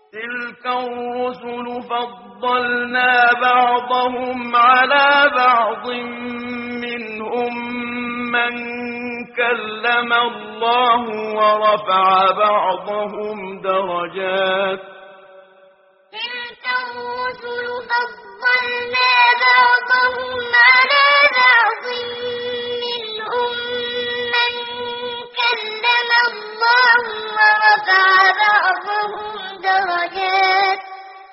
تلك الرسل فضلنا بعضهم على بعض منهم من كلم الله ورفع بعضهم درجات تلك الرسل فضلنا بعضهم على بعض منهم من كلم الله ورفع بعضهم درجات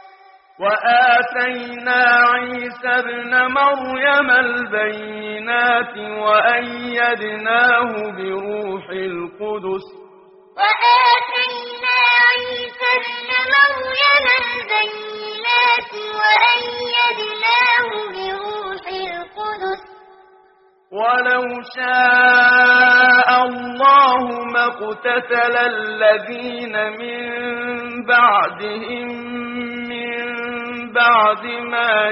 وآتينا عيسى ابن مريم البينات وأيدناه بروح القدس وآتينا عيسى ابن مريم البينات وأيدناه بروح القدس ولو شاء الله ما اقتتل الذين من بعدهم من بعد ما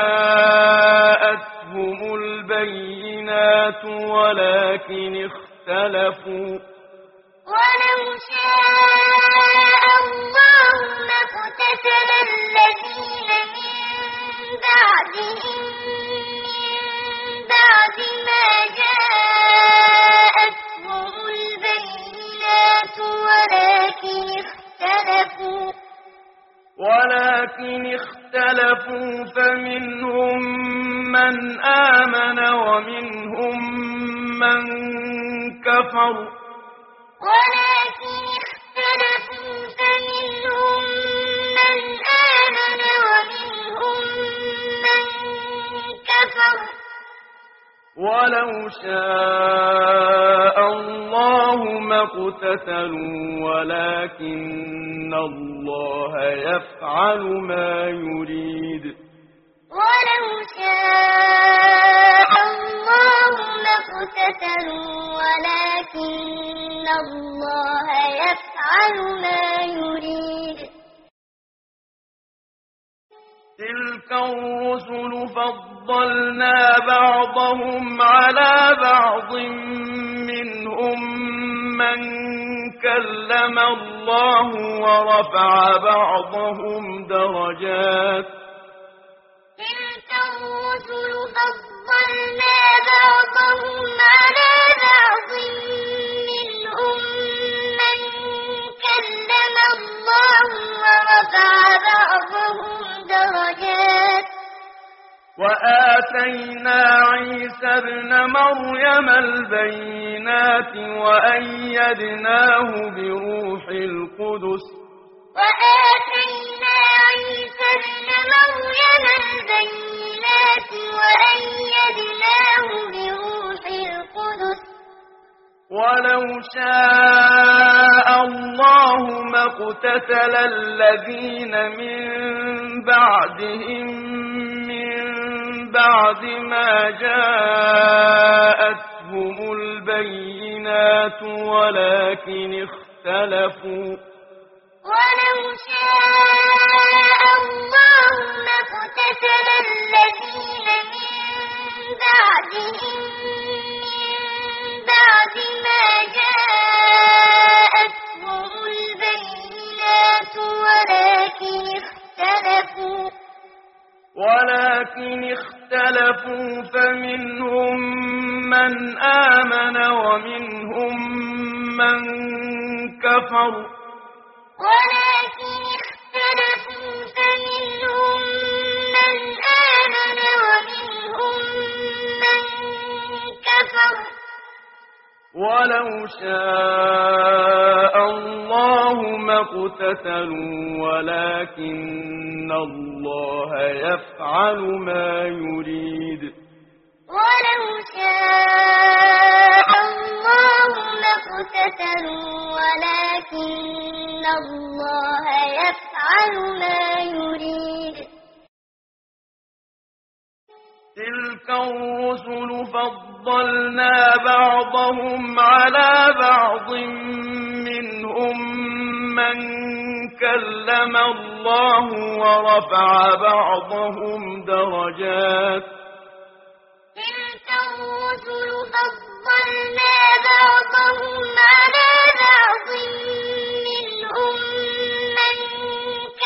جاءتهم البينات ولكن اختلفوا ولو شاء الله ما اقتتل الذين من بعدهم من بعد ما جاءتهم البينات ولكن اختلفوا فمنهم من آمن ومنهم من كفر ولكن اختلفوا فمنهم من آمن ومنهم من كفر ولو شاء الله ما اقتتلوا ولكن الله يفعل ما يريد ولو شاء الله ما اقتتلوا ولكن الله يفعل ما يريد تلك الرسل فضلنا بعضهم على بعض منهم من كلم الله ورفع بعضهم درجات تلك الرسل فضلنا بعضهم على بعض منهم من كلم الله ورفع بعضهم درجات وآتينا عيسى ابن مريم البينات وأيدناه بروح القدس وآتينا عيسى ابن مريم البينات وأيدناه بروح القدس ولو شاء الله ما اقتتل الذين من بعدهم من بعد ما جاءتهم البينات ولكن اختلفوا ولو شاء الله ما اقتتل الذين من بعدهم من بعد ما جاءتهم البينات ولكن اختلفوا فمنهم من آمن ومنهم من كفر ولكن اختلفوا فمنهم من آمن ومنهم من كفر ولو شاء الله ما اقتتلوا ولكن الله يفعل ما يريد ولو شاء الله ما اقتتلوا ولكن الله يفعل ما يريد تلك الرسل فضلنا بعضهم على بعض منهم من كلم الله ورفع بعضهم درجات تلك الرسل فضلنا بعضهم على بعض منهم من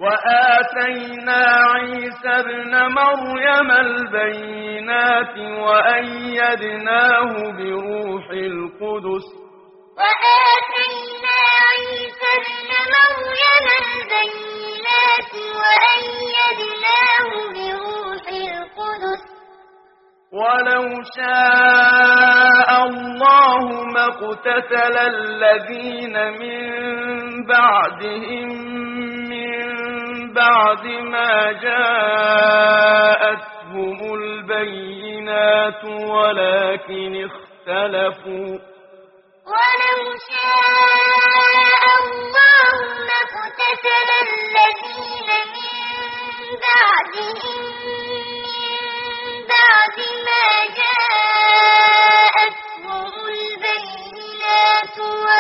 وآتينا عيسى ابن مريم البينات وأيدناه بروح القدس وآتينا عيسى ابن مريم البينات وأيدناه بروح القدس ولو شاء الله ما اقتتل الذين من بعدهم من بعد ما جاءتهم البينات ولكن اختلفوا ولو شاء الله ما اقتتل الذين من بعدهم من بعد ما جاءتهم البينات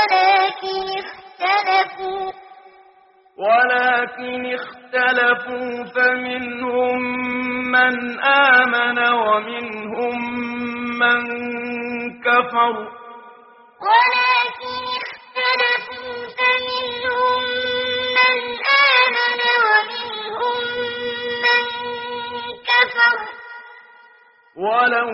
ولكن اختلفوا فمنهم من آمن ومنهم من كفر ولكن اختلفوا فمنهم من آمن ومنهم من كفر ولو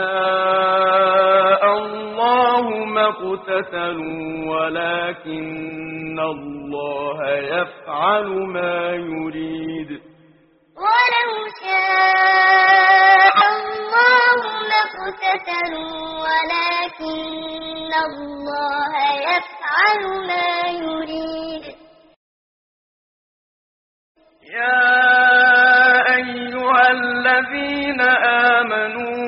شاء الله ما اقتتلوا ولكن الله يفعل ما يريد ولو شاء الله ما اقتتلوا ولكن الله يفعل ما يريد يا أيها الذين آمنوا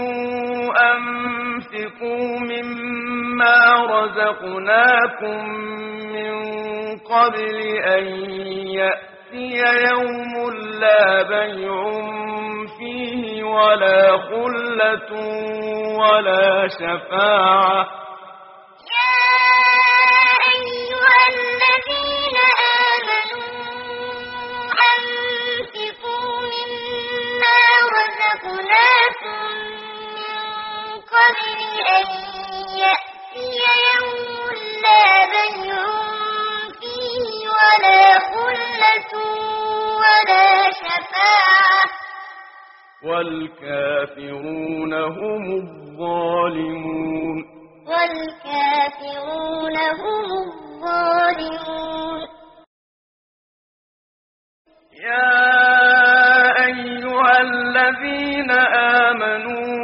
أنفقوا مما رزقناكم من قبل أن يأتي يوم لا بيع فيه ولا خلة ولا شفاعة يا أيها الذين آمنوا أنفقوا مما رزقناكم من قبل أن يأتي يوم لا بيع فيه ولا خلة ولا شفاعة والكافرون هم الظالمون والكافرون هم الظالمون يا أيها الذين آمنوا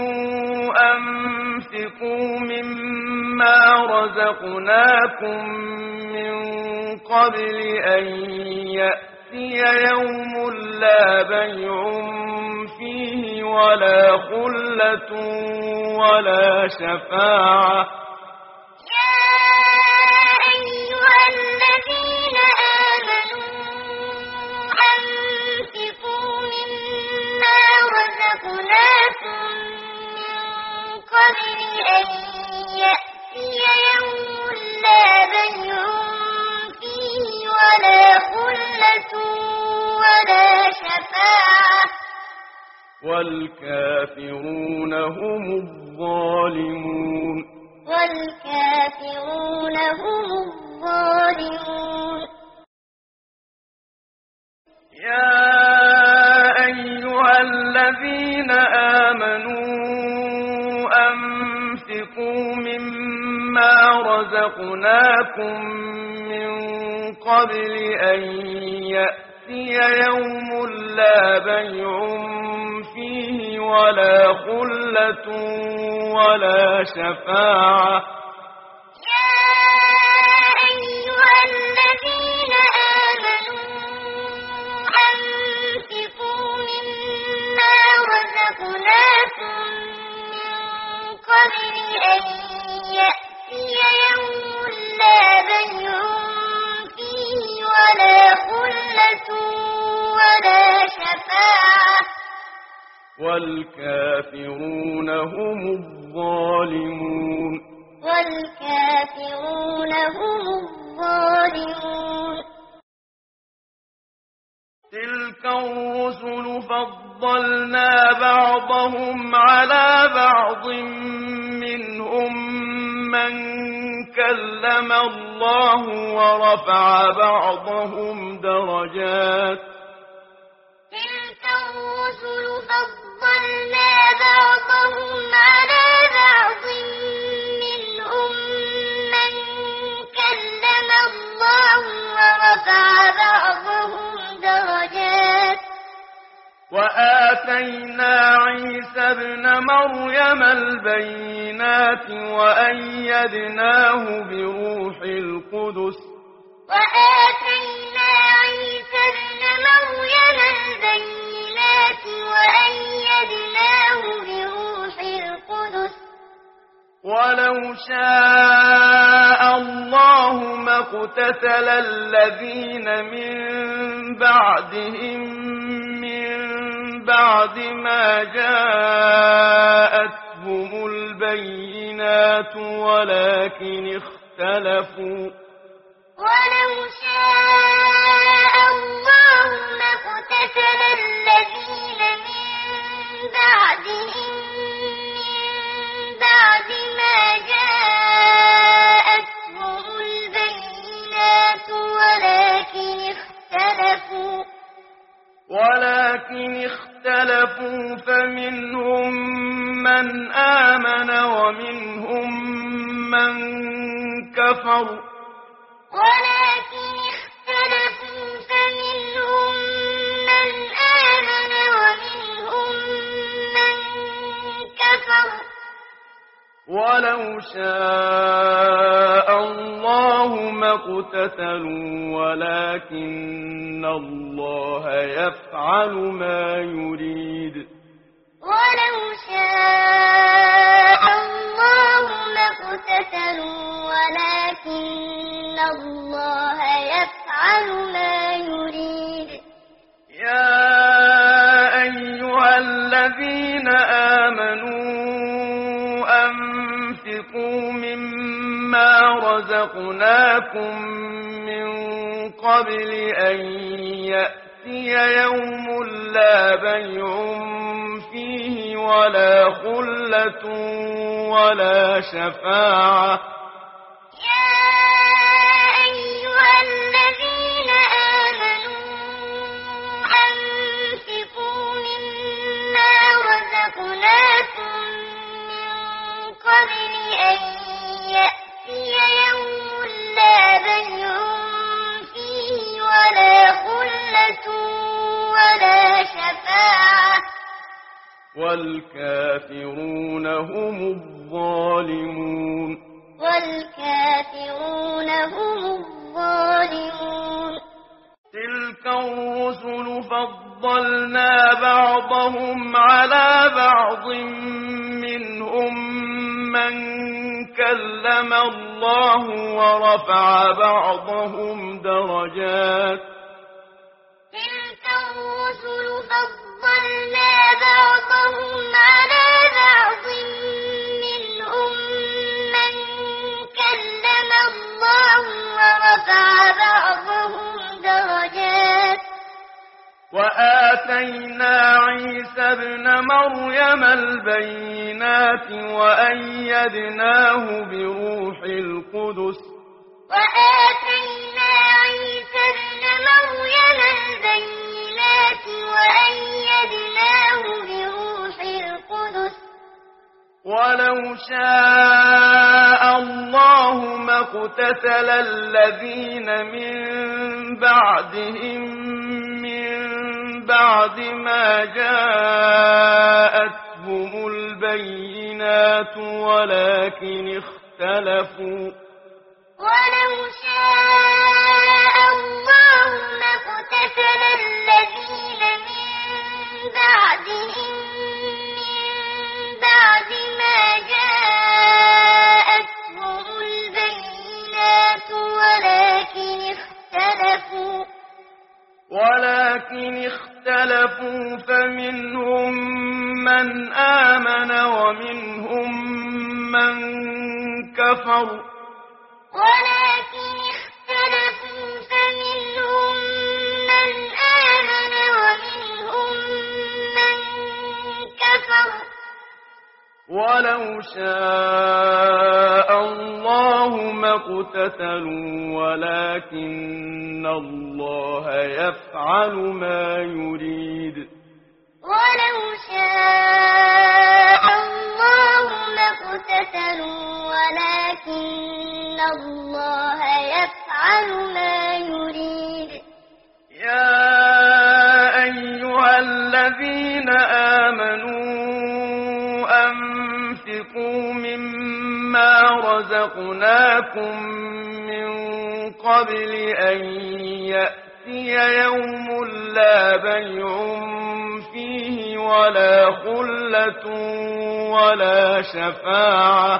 أنفقوا مما رزقناكم من قبل أن يأتي يوم لا بيع فيه ولا خلة ولا شفاعة يا أيها الذين آمنوا أنفقوا مما رزقناكم من قبل أن يأتي يوم لا بيع فيه ولا خلة ولا شفاعة والكافرون هم الظالمون والكافرون هم الظالمون يا أيها الذين آمنوا أنفقوا مما رزقناكم من قبل أن يأتي يوم لا بيع فيه ولا خلة ولا شفاعة يا أيها الذين آمنوا أنفقوا مما رزقناكم من قبل أن يأتي يوم لا بيع فيه ولا خلة ولا شفاعة والكافرون هم الظالمون والكافرون هم الظالمون تلك الرسل فضلنا بعضهم على بعض منهم من كلم الله ورفع بعضهم درجات تلك الرسل فضلنا بعضهم على بعض منهم من كلم الله ورفع بعضهم درجات وآتينا عيسى ابن مريم البينات وأيدناه بروح القدس وآتينا عيسى ابن مريم البينات وأيدناه بروح القدس ولو شاء الله ما اقتتل الذين من بعدهم من بعد ما جاءتهم البينات ولكن اختلفوا ولو شاء الله ما اقتتل الذين من بعدهم من بعد ما جاءتهم البينات ولكن اختلفوا فمنهم من آمن ومنهم من كفر ولكن اختلفوا فمنهم من آمن ومنهم من كفر ولو شاء الله ما اقتتلوا ولكن الله يفعل ما يريد ولو شاء الله ما اقتتلوا ولكن الله يفعل ما يريد يا أيها الذين آمنوا أنفقوا مما رزقناكم من قبل أن يأتي يوم لا بيع فيه ولا خلة ولا شفاعة يا أيها الذين آمنوا أنفقوا مما رزقناكم قبل أن يأتي يوم لا بيع فيه ولا خلة ولا شفاعة والكافرون هم الظالمون تلك الرسل فضلنا بعضهم على بعض منهم من كلم الله ورفع بعضهم درجات تلك الرسل فضلنا بعضهم على بعض منهم من كلم الله ورفع بعضهم درجات وآتينا عيسى ابن مريم البينات وأيدناه بروح القدس وآتينا عيسى ابن مريم البينات وأيدناه بروح القدس ولو شاء الله ما اقتتل الذين من بعدهم من بعد ما جاءتهم البينات ولكن اختلفوا ولو شاء الله ما اقتتل الذين من بعدهم من بعد ما جاءتهم البينات ولكن اختلفوا فمنهم من آمن ومنهم من كفر ولكن اختلفوا فمنهم من آمن ومنهم من كفر ولو شاء الله ما اقتتلوا ولكن الله يفعل ما يريد ولو شاء الله ما اقتتلوا ولكن الله يفعل ما يريد يا أيها الذين آمنوا أنفقوا مما رزقناكم من قبل أن يأتي يوم لا بيع فيه ولا خلة ولا شفاعة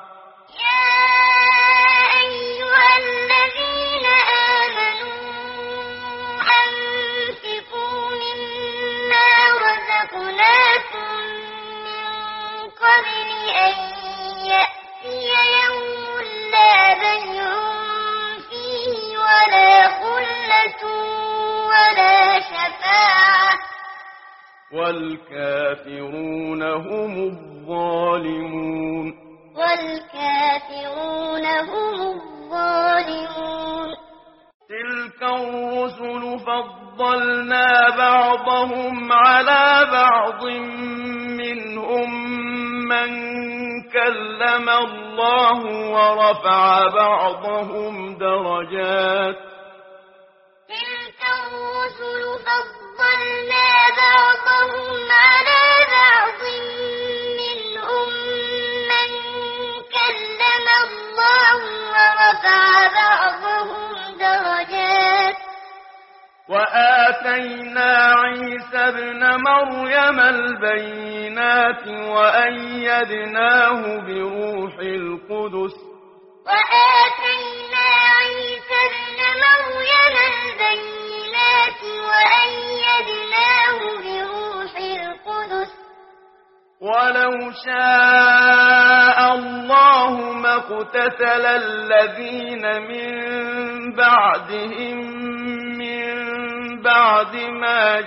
قبل أن يأتي يوم لا بيع فيه ولا خلة ولا شفاعة والكافرون هم الظالمون تلك الرسل فضلنا بعضهم على بعض منهم من كلم الله ورفع بعضهم درجات تلك الرسل فضلنا بعضهم على بعض منهم من كلم الله ورفع بعضهم درجات وآتينا عيسى ابن مريم البينات وأيدناه بروح القدس ولو شاء الله ما اقتتل الذين من بعدهم من بعد ما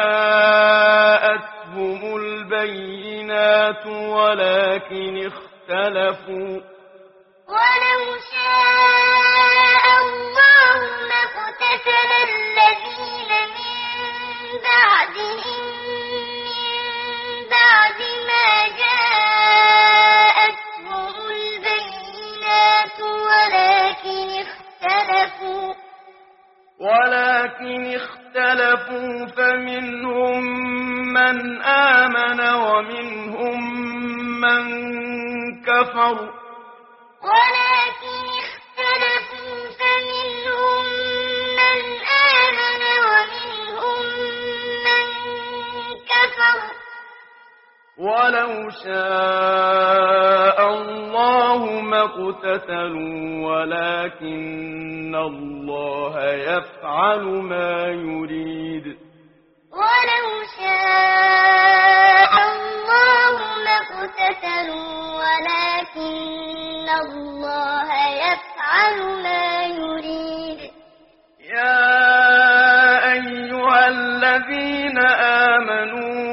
جاءتهم البينات ولكن اختلفوا ولو شاء الله ما اقتتل الذين من بعدهم من بعد ما جاءتهم البينات ولكن اختلفوا فمنهم من آمن ومنهم من كفر ولكن اختلفوا فمنهم من آمن ومنهم من كفر ولو شاء الله ما اقتتلوا ولكن الله يفعل ما يريد ولو شاء الله ما اقتتلوا ولكن الله يفعل ما يريد يا أيها الذين آمنوا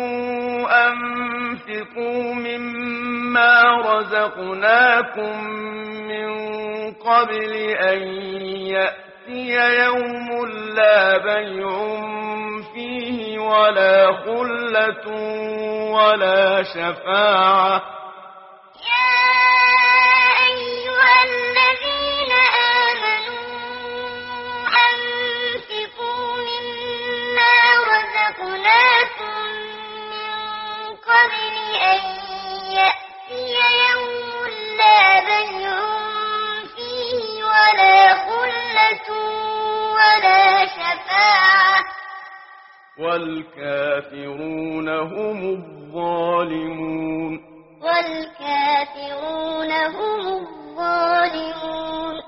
أنفقوا مما رزقناكم من قبل أن يأتي يوم لا بيع فيه ولا خلة ولا شفاعة قبل أن يأتي يوم لا بيع فيه ولا خلة ولا شفاعة والكافرون هم الظالمون والكافرون هم الظالمون